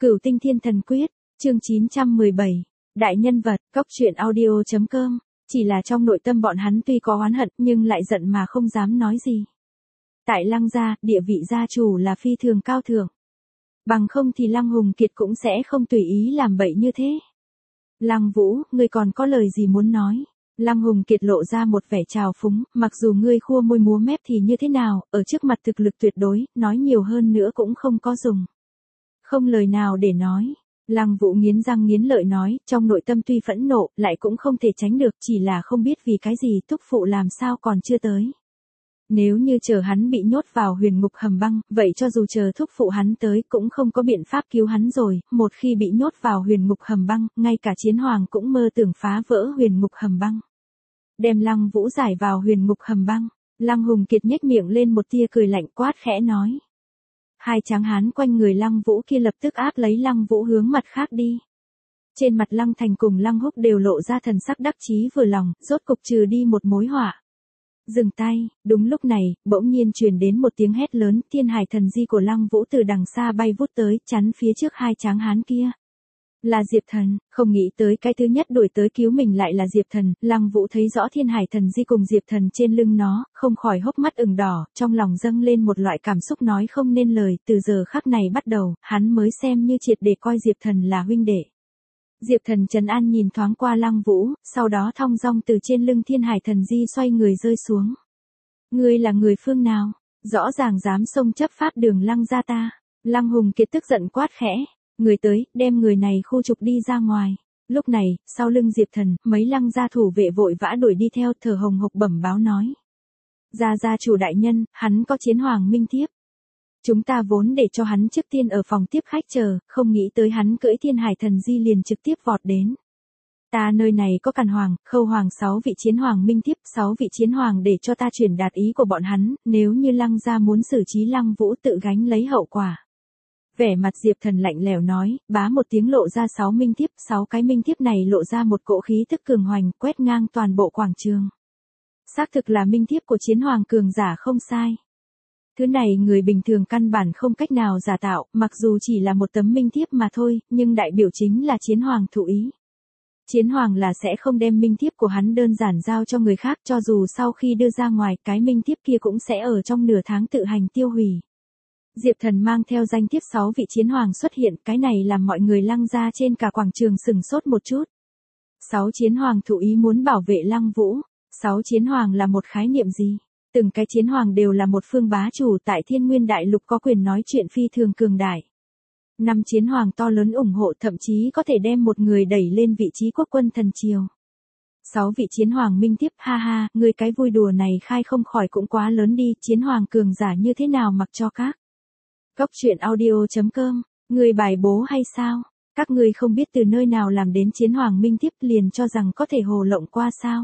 Cửu Tinh Thiên Thần Quyết, chương 917, Đại nhân vật, cốc truyện audio.com, chỉ là trong nội tâm bọn hắn tuy có oán hận nhưng lại giận mà không dám nói gì. Tại Lăng gia, địa vị gia chủ là phi thường cao thượng. Bằng không thì Lăng Hùng Kiệt cũng sẽ không tùy ý làm bậy như thế. Lăng Vũ, ngươi còn có lời gì muốn nói? Lăng Hùng Kiệt lộ ra một vẻ trào phúng, mặc dù ngươi khua môi múa mép thì như thế nào, ở trước mặt thực lực tuyệt đối, nói nhiều hơn nữa cũng không có dùng. Không lời nào để nói. Lăng Vũ nghiến răng nghiến lợi nói, trong nội tâm tuy phẫn nộ, lại cũng không thể tránh được, chỉ là không biết vì cái gì thúc phụ làm sao còn chưa tới. Nếu như chờ hắn bị nhốt vào huyền ngục hầm băng, vậy cho dù chờ thúc phụ hắn tới cũng không có biện pháp cứu hắn rồi, một khi bị nhốt vào huyền ngục hầm băng, ngay cả Chiến Hoàng cũng mơ tưởng phá vỡ huyền ngục hầm băng. Đem Lăng Vũ giải vào huyền ngục hầm băng, Lăng Hùng Kiệt nhếch miệng lên một tia cười lạnh quát khẽ nói. Hai tráng hán quanh người Lăng Vũ kia lập tức áp lấy Lăng Vũ hướng mặt khác đi. Trên mặt Lăng Thành cùng Lăng Húc đều lộ ra thần sắc đắc chí vừa lòng, rốt cục trừ đi một mối họa. Dừng tay, đúng lúc này, bỗng nhiên truyền đến một tiếng hét lớn, Thiên Hải Thần Di của Lăng Vũ từ đằng xa bay vút tới, chắn phía trước hai tráng hán kia. Là Diệp Thần, không nghĩ tới cái thứ nhất đuổi tới cứu mình lại là Diệp Thần, Lăng Vũ thấy rõ Thiên Hải Thần Di cùng Diệp Thần trên lưng nó, không khỏi hốc mắt ửng đỏ, trong lòng dâng lên một loại cảm xúc nói không nên lời, từ giờ khắc này bắt đầu, hắn mới xem như triệt để coi Diệp Thần là huynh đệ. Diệp Thần trấn an nhìn thoáng qua Lăng Vũ, sau đó thong dong từ trên lưng Thiên Hải Thần Di xoay người rơi xuống. Ngươi là người phương nào? Rõ ràng dám xông chấp pháp đường Lăng gia ta. Lăng Hùng Kiệt tức giận quát khẽ. Người tới, đem người này khu trục đi ra ngoài. Lúc này, sau lưng Diệp Thần, mấy Lăng gia thủ vệ vội vã đuổi đi theo, thở hồng hộc bẩm báo nói. Gia chủ đại nhân, hắn có Chiến Hoàng minh thiếp. Chúng ta vốn để cho hắn trước tiên ở phòng tiếp khách chờ, không nghĩ tới hắn cưỡi Thiên Hải Thần Di liền trực tiếp vọt đến. Ta nơi này có Càn Hoàng, Khâu Hoàng 6 vị Chiến Hoàng minh thiếp, 6 vị Chiến Hoàng để cho ta truyền đạt ý của bọn hắn, nếu như Lăng gia muốn xử trí Lăng Vũ tự gánh lấy hậu quả. Vẻ mặt Diệp Thần lạnh lẽo nói, bá một tiếng lộ ra 6 minh thiếp, 6 cái minh thiếp này lộ ra một cỗ khí tức cường hoành, quét ngang toàn bộ quảng trường. Xác thực là minh thiếp của Chiến Hoàng cường giả không sai. Thứ này người bình thường căn bản không cách nào giả tạo, mặc dù chỉ là một tấm minh thiếp mà thôi, nhưng đại biểu chính là Chiến Hoàng thụ ý. Chiến Hoàng là sẽ không đem minh thiếp của hắn đơn giản giao cho người khác, cho dù sau khi đưa ra ngoài, cái minh thiếp kia cũng sẽ ở trong nửa tháng tự hành tiêu hủy. Diệp Thần mang theo danh thiếp 6 vị Chiến Hoàng xuất hiện, cái này làm mọi người Lăng gia trên cả quảng trường sừng sốt một chút. 6 Chiến Hoàng thụ ý muốn bảo vệ Lăng Vũ. 6 Chiến Hoàng là một khái niệm gì? Từng cái Chiến Hoàng đều là một phương bá chủ tại Thiên Nguyên Đại Lục có quyền nói chuyện phi thường cường đại. 5 Chiến Hoàng to lớn ủng hộ thậm chí có thể đem một người đẩy lên vị trí quốc quân thần triều. 6 vị Chiến Hoàng minh tiếp, ha ha, người cái vui đùa này khai không khỏi cũng quá lớn đi, Chiến Hoàng cường giả như thế nào mặc cho các. Cốc truyện audio.com, người bài bố hay sao? Các ngươi không biết từ nơi nào làm đến Chiến Hoàng minh tiếp liền cho rằng có thể hồ lộng qua sao?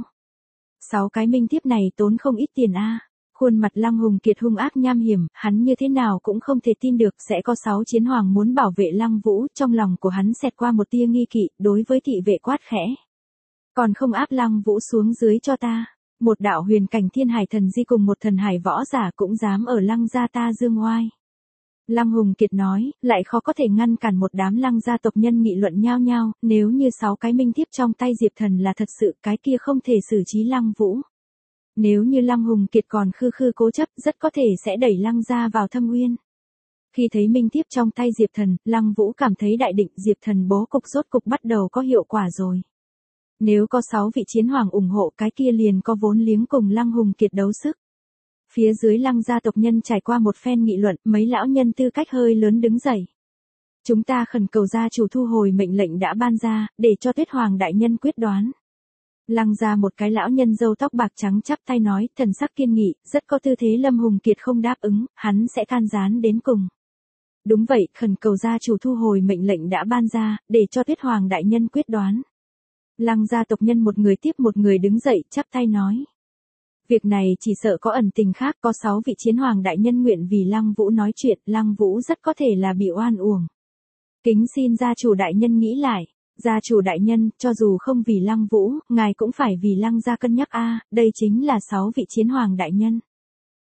6 cái minh tiếp này tốn không ít tiền a. Khuôn mặt Lăng Hùng Kiệt hung ác nham hiểm, hắn như thế nào cũng không thể tin được sẽ có 6 Chiến Hoàng muốn bảo vệ Lăng Vũ, trong lòng của hắn xẹt qua một tia nghi kỵ, đối với thị vệ quát khẽ. Còn không áp Lăng Vũ xuống dưới cho ta. Một đạo huyền cảnh Thiên Hải Thần Di cùng một thần hải võ giả cũng dám ở Lăng gia ta dương oai. Lăng Hùng Kiệt nói, lại khó có thể ngăn cản một đám Lăng gia tộc nhân nghị luận nhao nhao, nếu như 6 cái minh thiếp trong tay Diệp Thần là thật sự, cái kia không thể xử trí Lăng Vũ. Nếu như Lăng Hùng Kiệt còn khư cố chấp, rất có thể sẽ đẩy Lăng gia vào thâm uyên. Khi thấy minh thiếp trong tay Diệp Thần, Lăng Vũ cảm thấy đại định Diệp Thần bố cục rốt cục bắt đầu có hiệu quả rồi. Nếu có 6 vị Chiến Hoàng ủng hộ, cái kia liền có vốn liếng cùng Lăng Hùng Kiệt đấu sức. Phía dưới Lăng gia tộc nhân trải qua một phen nghị luận, mấy lão nhân tư cách hơi lớn đứng dậy. Chúng ta khẩn cầu gia chủ thu hồi mệnh lệnh đã ban ra, để cho Tuyết Hoàng đại nhân quyết đoán. Lăng gia một cái lão nhân râu tóc bạc trắng chắp tay nói, thần sắc kiên nghị, rất có tư thế Lâm Hùng Kiệt không đáp ứng, hắn sẽ can gián đến cùng. Đúng vậy, khẩn cầu gia chủ thu hồi mệnh lệnh đã ban ra, để cho Tuyết Hoàng đại nhân quyết đoán. Lăng gia tộc nhân một người tiếp một người đứng dậy, chắp tay nói. Việc này chỉ sợ có ẩn tình khác, có 6 vị Chiến Hoàng đại nhân nguyện vì Lăng Vũ nói chuyện, Lăng Vũ rất có thể là bị oan uổng. Kính xin gia chủ đại nhân nghĩ lại, gia chủ đại nhân, cho dù không vì Lăng Vũ, ngài cũng phải vì Lăng gia cân nhắc a, đây chính là 6 vị Chiến Hoàng đại nhân.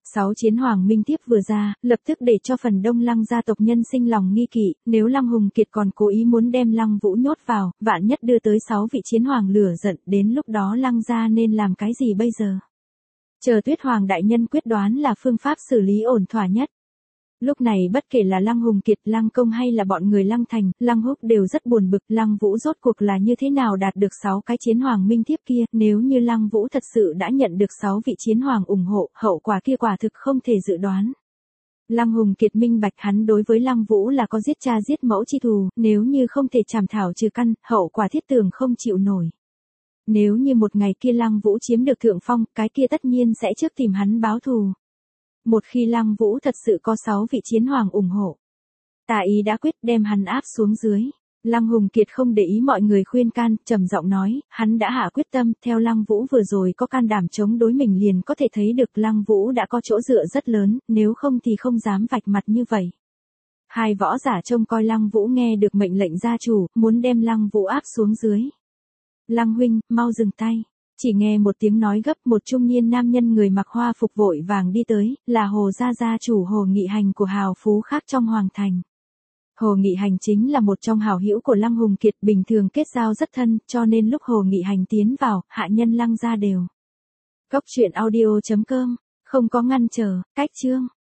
6 chiến hoàng minh thiếp vừa ra, lập tức để cho phần đông Lăng gia tộc nhân sinh lòng nghi kỵ, nếu Lăng Hùng Kiệt còn cố ý muốn đem Lăng Vũ nhốt vào, vạn nhất đưa tới 6 vị chiến hoàng lửa giận, đến lúc đó Lăng gia nên làm cái gì bây giờ? Chờ Tuyết Hoàng đại nhân quyết đoán là phương pháp xử lý ổn thỏa nhất. Lúc này bất kể là Lăng Hùng Kiệt, Lăng Công hay là bọn người Lăng Thành, Lăng Húc đều rất buồn bực, Lăng Vũ rốt cuộc là như thế nào đạt được 6 cái chiến hoàng minh thiếp kia, nếu như Lăng Vũ thật sự đã nhận được 6 vị chiến hoàng ủng hộ, hậu quả kia quả thực không thể dự đoán. Lăng Hùng Kiệt minh bạch hắn đối với Lăng Vũ là có giết cha giết mẫu chi thù, nếu như không thể chảm thảo trừ căn, hậu quả thiết tưởng không chịu nổi. Nếu như một ngày kia Lăng Vũ chiếm được thượng phong, cái kia tất nhiên sẽ trước tìm hắn báo thù. Một khi Lăng Vũ thật sự có 6 vị chiến hoàng ủng hộ, Tả ý đã quyết đem hắn áp xuống dưới. Lăng Hùng Kiệt không để ý mọi người khuyên can, trầm giọng nói, hắn đã hạ quyết tâm, theo Lăng Vũ vừa rồi có can đảm chống đối mình liền có thể thấy được Lăng Vũ đã có chỗ dựa rất lớn, nếu không thì không dám vạch mặt như vậy. Hai võ giả trông coi Lăng Vũ nghe được mệnh lệnh gia chủ, muốn đem Lăng Vũ áp xuống dưới. Lăng huynh, mau dừng tay. Chỉ nghe một tiếng nói gấp, một trung niên nam nhân người mặc hoa phục vội vàng đi tới, là Hồ gia chủ Hồ Nghị Hành của hào phú khác trong hoàng thành. Hồ Nghị Hành chính là một trong hảo hữu của Lăng Hùng Kiệt, bình thường kết giao rất thân, cho nên lúc Hồ Nghị Hành tiến vào, hạ nhân Lăng gia đều. Cốc truyện audio.com, không có ngăn trở, cách chương.